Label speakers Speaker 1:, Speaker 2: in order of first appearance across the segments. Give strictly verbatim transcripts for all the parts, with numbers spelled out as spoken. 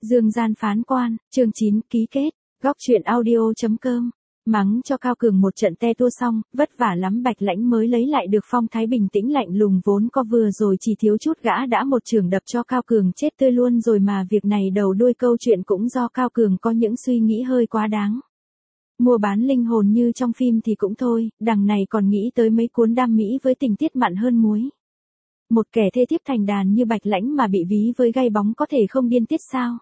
Speaker 1: Dương gian phán quan, chương chín, ký kết, góc truyện audio.com. Mắng cho Cao Cường một trận te tua xong, vất vả lắm Bạch Lãnh mới lấy lại được phong thái bình tĩnh lạnh lùng vốn có, vừa rồi chỉ thiếu chút gã đã một chưởng đập cho Cao Cường chết tươi luôn rồi, mà việc này đầu đuôi câu chuyện cũng do Cao Cường có những suy nghĩ hơi quá đáng. Mua bán linh hồn như trong phim thì cũng thôi, đằng này còn nghĩ tới mấy cuốn đam mỹ với tình tiết mặn hơn muối. Một kẻ thê thiếp thành đàn như Bạch Lãnh mà bị ví với gai bóng có thể không điên tiết sao?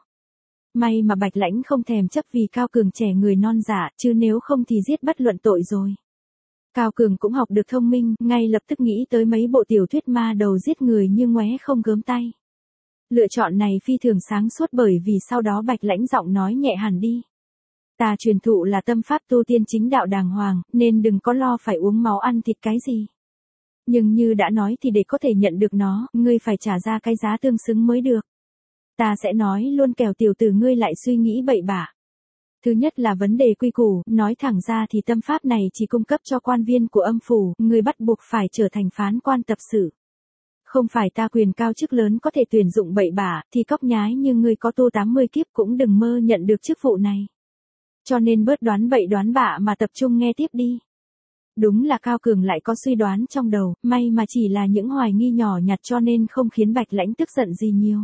Speaker 1: May mà Bạch Lãnh không thèm chấp vì Cao Cường trẻ người non dạ, chứ nếu không thì giết bất luận tội rồi. Cao Cường cũng học được thông minh, ngay lập tức nghĩ tới mấy bộ tiểu thuyết ma đầu giết người như ngoé không gớm tay. Lựa chọn này phi thường sáng suốt, bởi vì sau đó Bạch Lãnh giọng nói nhẹ hẳn đi. Ta truyền thụ là tâm pháp tu tiên chính đạo đàng hoàng, nên đừng có lo phải uống máu ăn thịt cái gì. Nhưng như đã nói thì để có thể nhận được nó, ngươi phải trả ra cái giá tương xứng mới được. Ta sẽ nói luôn kẻo tiểu tử ngươi lại suy nghĩ bậy bạ. Thứ nhất là vấn đề quy củ, nói thẳng ra thì tâm pháp này chỉ cung cấp cho quan viên của âm phủ, ngươi bắt buộc phải trở thành phán quan tập sự. Không phải ta quyền cao chức lớn có thể tuyển dụng bậy bạ, thì cóc nhái như ngươi có tu tám mươi kiếp cũng đừng mơ nhận được chức vụ này. Cho nên bớt đoán bậy đoán bạ mà tập trung nghe tiếp đi. Đúng là Cao Cường lại có suy đoán trong đầu, may mà chỉ là những hoài nghi nhỏ nhặt cho nên không khiến Bạch Lãnh tức giận gì nhiều.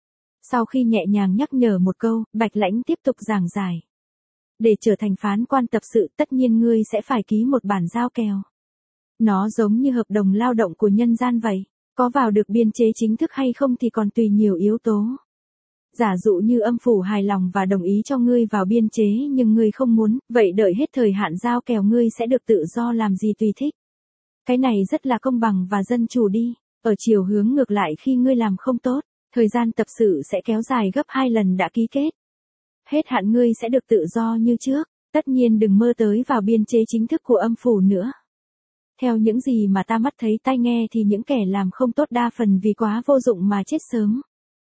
Speaker 1: Sau khi nhẹ nhàng nhắc nhở một câu, Bạch Lãnh tiếp tục giảng giải. Để trở thành phán quan tập sự, tất nhiên ngươi sẽ phải ký một bản giao kèo. Nó giống như hợp đồng lao động của nhân gian vậy, có vào được biên chế chính thức hay không thì còn tùy nhiều yếu tố. Giả dụ như âm phủ hài lòng và đồng ý cho ngươi vào biên chế nhưng ngươi không muốn, vậy đợi hết thời hạn giao kèo ngươi sẽ được tự do làm gì tùy thích. Cái này rất là công bằng và dân chủ đi. Ở chiều hướng ngược lại, khi ngươi làm không tốt, thời gian tập sự sẽ kéo dài gấp hai lần đã ký kết. Hết hạn ngươi sẽ được tự do như trước, tất nhiên đừng mơ tới vào biên chế chính thức của âm phủ nữa. Theo những gì mà ta mắt thấy tai nghe thì những kẻ làm không tốt đa phần vì quá vô dụng mà chết sớm.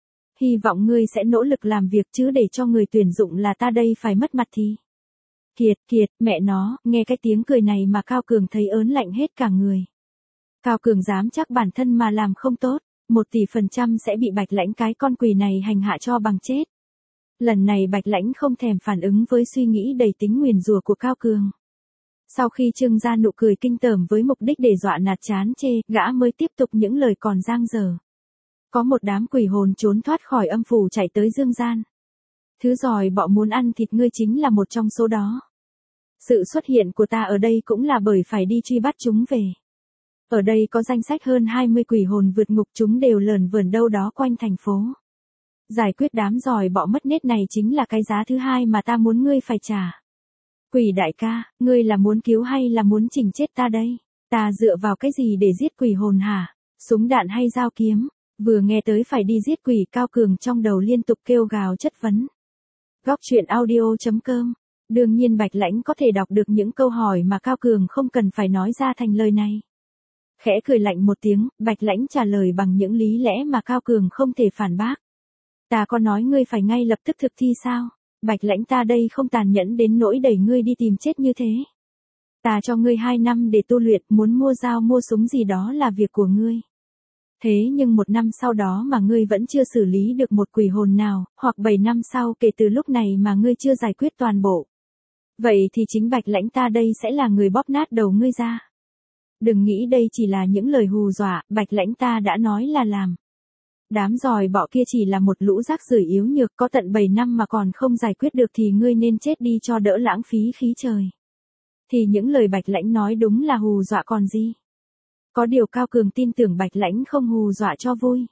Speaker 1: Hy vọng ngươi sẽ nỗ lực làm việc, chứ để cho người tuyển dụng là ta đây phải mất mặt thì. Kiệt, kiệt, mẹ nó, nghe cái tiếng cười này mà Cao Cường thấy ớn lạnh hết cả người. Cao Cường dám chắc bản thân mà làm không tốt, một tỷ phần trăm sẽ bị Bạch Lãnh cái con quỷ này hành hạ cho bằng chết. Lần này Bạch Lãnh không thèm phản ứng với suy nghĩ đầy tính nguyền rủa của Cao Cường. Sau khi trưng ra nụ cười kinh tởm với mục đích để dọa nạt chán chê, gã mới tiếp tục những lời còn dang dở. Có một đám quỷ hồn trốn thoát khỏi âm phủ chạy tới dương gian. Thứ giỏi bọ muốn ăn thịt ngươi chính là một trong số đó. Sự xuất hiện của ta ở đây cũng là bởi phải đi truy bắt chúng về. Ở đây có danh sách hơn hai mươi quỷ hồn vượt ngục, chúng đều lởn vởn đâu đó quanh thành phố. Giải quyết đám giỏi bọ mất nết này chính là cái giá thứ hai mà ta muốn ngươi phải trả. Quỷ đại ca, ngươi là muốn cứu hay là muốn chỉnh chết ta đây? Ta dựa vào cái gì để giết quỷ hồn hả? Súng đạn hay dao kiếm? Vừa nghe tới phải đi giết quỷ, Cao Cường trong đầu liên tục kêu gào chất vấn. Góc truyện audio.com. Đương nhiên Bạch Lãnh có thể đọc được những câu hỏi mà Cao Cường không cần phải nói ra thành lời này. Khẽ cười lạnh một tiếng, Bạch Lãnh trả lời bằng những lý lẽ mà Cao Cường không thể phản bác. Ta có nói ngươi phải ngay lập tức thực thi sao? Bạch Lãnh ta đây không tàn nhẫn đến nỗi đẩy ngươi đi tìm chết như thế. Ta cho ngươi hai năm để tu luyện, muốn mua dao mua súng gì đó là việc của ngươi. Thế nhưng một năm sau đó mà ngươi vẫn chưa xử lý được một quỷ hồn nào, hoặc bảy năm sau kể từ lúc này mà ngươi chưa giải quyết toàn bộ. Vậy thì chính Bạch Lãnh ta đây sẽ là người bóp nát đầu ngươi ra. Đừng nghĩ đây chỉ là những lời hù dọa, Bạch Lãnh ta đã nói là làm. Đám giỏi bọ kia chỉ là một lũ rác rưởi yếu nhược, có tận bảy năm mà còn không giải quyết được thì ngươi nên chết đi cho đỡ lãng phí khí trời. Thì những lời Bạch Lãnh nói đúng là hù dọa còn gì. Có điều Cao Cường tin tưởng Bạch Lãnh không hù dọa cho vui.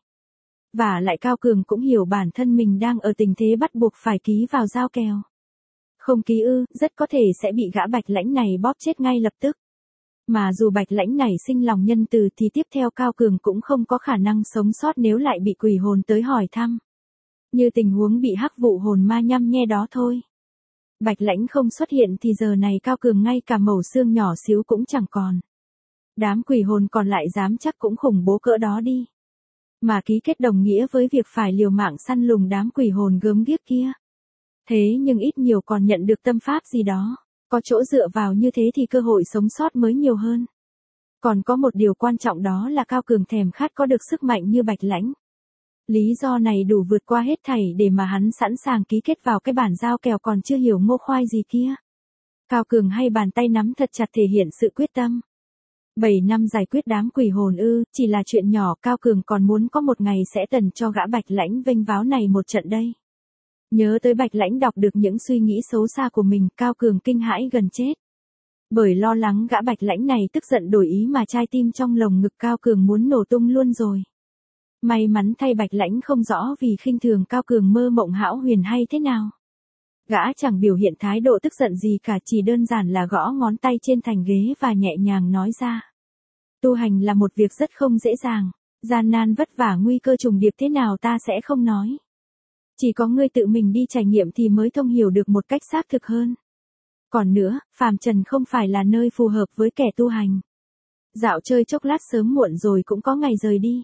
Speaker 1: Và lại Cao Cường cũng hiểu bản thân mình đang ở tình thế bắt buộc phải ký vào giao kèo. Không ký ư, rất có thể sẽ bị gã Bạch Lãnh này bóp chết ngay lập tức. Mà dù Bạch Lãnh này sinh lòng nhân từ thì tiếp theo Cao Cường cũng không có khả năng sống sót nếu lại bị quỷ hồn tới hỏi thăm. Như tình huống bị hắc vụ hồn ma nhăm nhe đó thôi. Bạch Lãnh không xuất hiện thì giờ này Cao Cường ngay cả mẩu xương nhỏ xíu cũng chẳng còn. Đám quỷ hồn còn lại dám chắc cũng khủng bố cỡ đó đi. Mà ký kết đồng nghĩa với việc phải liều mạng săn lùng đám quỷ hồn gớm ghiếc kia. Thế nhưng ít nhiều còn nhận được tâm pháp gì đó. Có chỗ dựa vào như thế thì cơ hội sống sót mới nhiều hơn. Còn có một điều quan trọng đó là Cao Cường thèm khát có được sức mạnh như Bạch Lãnh. Lý do này đủ vượt qua hết thảy để mà hắn sẵn sàng ký kết vào cái bản giao kèo còn chưa hiểu ngô khoai gì kia. Cao Cường hay bàn tay nắm thật chặt thể hiện sự quyết tâm. Bảy năm giải quyết đám quỷ hồn ư, chỉ là chuyện nhỏ, Cao Cường còn muốn có một ngày sẽ tần cho gã Bạch Lãnh vênh váo này một trận đây. Nhớ tới Bạch Lãnh đọc được những suy nghĩ xấu xa của mình, Cao Cường kinh hãi gần chết. Bởi lo lắng gã Bạch Lãnh này tức giận đổi ý mà trái tim trong lồng ngực Cao Cường muốn nổ tung luôn rồi. May mắn thay Bạch Lãnh không rõ vì khinh thường Cao Cường mơ mộng hão huyền hay thế nào. Gã chẳng biểu hiện thái độ tức giận gì cả, chỉ đơn giản là gõ ngón tay trên thành ghế và nhẹ nhàng nói ra. Tu hành là một việc rất không dễ dàng, gian nan vất vả nguy cơ trùng điệp thế nào ta sẽ không nói. Chỉ có ngươi tự mình đi trải nghiệm thì mới thông hiểu được một cách xác thực hơn. Còn nữa, phàm trần không phải là nơi phù hợp với kẻ tu hành. Dạo chơi chốc lát sớm muộn rồi cũng có ngày rời đi.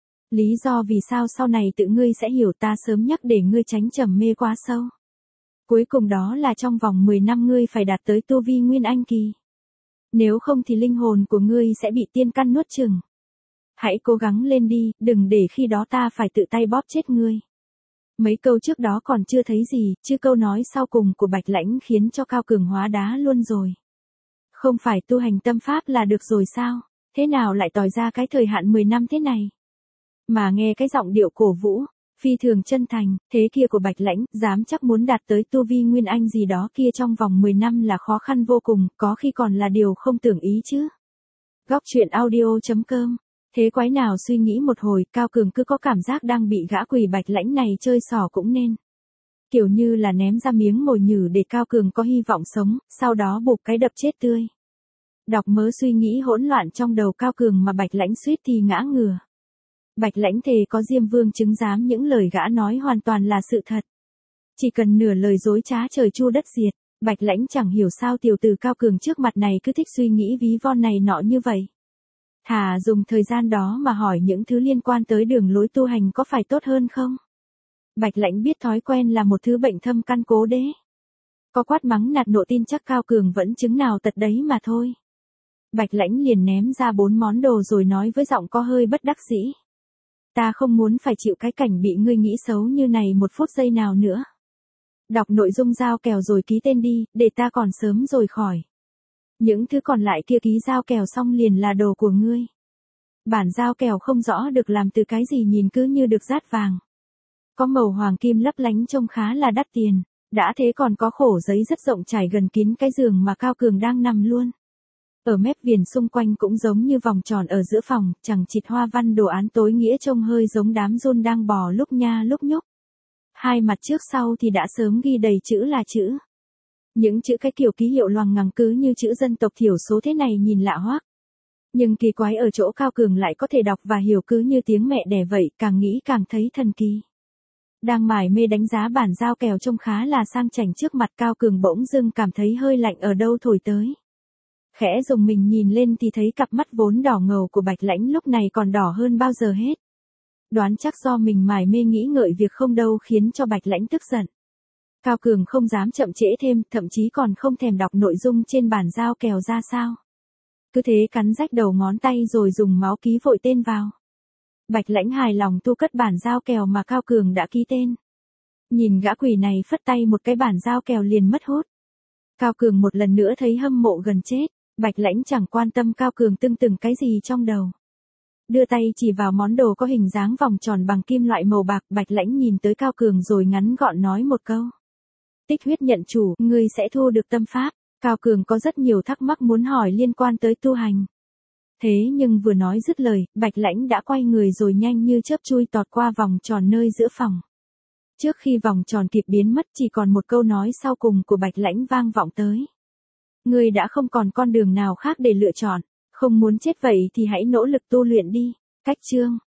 Speaker 1: Lý do vì sao sau này tự ngươi sẽ hiểu, ta sớm nhắc để ngươi tránh trầm mê quá sâu. Cuối cùng đó là trong vòng mười năm ngươi phải đạt tới tu vi Nguyên Anh kỳ. Nếu không thì linh hồn của ngươi sẽ bị tiên căn nuốt chửng. Hãy cố gắng lên đi, đừng để khi đó ta phải tự tay bóp chết ngươi. Mấy câu trước đó còn chưa thấy gì, chứ câu nói sau cùng của Bạch Lãnh khiến cho Cao Cường hóa đá luôn rồi. Không phải tu hành tâm pháp là được rồi sao, thế nào lại tòi ra cái thời hạn mười năm thế này. Mà nghe cái giọng điệu cổ vũ, phi thường chân thành, thế kia của Bạch Lãnh, dám chắc muốn đạt tới tu vi Nguyên Anh gì đó kia trong vòng mười năm là khó khăn vô cùng, có khi còn là điều không tưởng ý chứ. Góc truyện audio chấm com. Thế quái nào suy nghĩ một hồi, Cao Cường cứ có cảm giác đang bị gã quỷ Bạch Lãnh này chơi xỏ cũng nên. Kiểu như là ném ra miếng mồi nhử để Cao Cường có hy vọng sống, sau đó buộc cái đập chết tươi. Đọc mớ suy nghĩ hỗn loạn trong đầu Cao Cường mà Bạch Lãnh suýt thì ngã ngửa. Bạch Lãnh thề có Diêm Vương chứng giám những lời gã nói hoàn toàn là sự thật. Chỉ cần nửa lời dối trá trời chu đất diệt, Bạch Lãnh chẳng hiểu sao tiểu tử Cao Cường trước mặt này cứ thích suy nghĩ ví von này nọ như vậy. Thà dùng thời gian đó mà hỏi những thứ liên quan tới đường lối tu hành có phải tốt hơn không? Bạch Lãnh biết thói quen là một thứ bệnh thâm căn cố đế. Có quát mắng nạt nộ tin chắc Cao Cường vẫn chứng nào tật đấy mà thôi. Bạch Lãnh liền ném ra bốn món đồ rồi nói với giọng có hơi bất đắc dĩ. Ta không muốn phải chịu cái cảnh bị ngươi nghĩ xấu như này một phút giây nào nữa. Đọc nội dung giao kèo rồi ký tên đi, để ta còn sớm rồi khỏi. Những thứ còn lại kia ký giao kèo xong liền là đồ của ngươi. Bản giao kèo không rõ được làm từ cái gì nhìn cứ như được dát vàng. Có màu hoàng kim lấp lánh trông khá là đắt tiền, đã thế còn có khổ giấy rất rộng trải gần kín cái giường mà Cao Cường đang nằm luôn. Ở mép viền xung quanh cũng giống như vòng tròn ở giữa phòng, chẳng chịt hoa văn đồ án tối nghĩa trông hơi giống đám giun đang bò lúc nha lúc nhúc. Hai mặt trước sau thì đã sớm ghi đầy chữ là chữ. Những chữ cái kiểu ký hiệu loằng ngoằng cứ như chữ dân tộc thiểu số thế này nhìn lạ hoắc. Nhưng kỳ quái ở chỗ Cao Cường lại có thể đọc và hiểu cứ như tiếng mẹ đẻ vậy, càng nghĩ càng thấy thần kỳ. Đang mải mê đánh giá bản giao kèo trông khá là sang chảnh trước mặt, Cao Cường bỗng dưng cảm thấy hơi lạnh ở đâu thổi tới. Khẽ dùng mình nhìn lên thì thấy cặp mắt vốn đỏ ngầu của Bạch Lãnh lúc này còn đỏ hơn bao giờ hết. Đoán chắc do mình mải mê nghĩ ngợi việc không đâu khiến cho Bạch Lãnh tức giận. Cao Cường không dám chậm trễ thêm, thậm chí còn không thèm đọc nội dung trên bản giao kèo ra sao. Cứ thế cắn rách đầu ngón tay rồi dùng máu ký vội tên vào. Bạch Lãnh hài lòng tu cất bản giao kèo mà Cao Cường đã ký tên. Nhìn gã quỷ này phất tay một cái bản giao kèo liền mất hút. Cao Cường một lần nữa thấy hâm mộ gần chết. Bạch Lãnh chẳng quan tâm Cao Cường tưng từng cái gì trong đầu. Đưa tay chỉ vào món đồ có hình dáng vòng tròn bằng kim loại màu bạc, Bạch Lãnh nhìn tới Cao Cường rồi ngắn gọn nói một câu. Tích huyết nhận chủ, ngươi sẽ thu được tâm pháp. Cao Cường có rất nhiều thắc mắc muốn hỏi liên quan tới tu hành. Thế nhưng vừa nói dứt lời, Bạch Lãnh đã quay người rồi nhanh như chớp chui tọt qua vòng tròn nơi giữa phòng. Trước khi vòng tròn kịp biến mất chỉ còn một câu nói sau cùng của Bạch Lãnh vang vọng tới. Ngươi đã không còn con đường nào khác để lựa chọn, không muốn chết vậy thì hãy nỗ lực tu luyện đi. Cách chương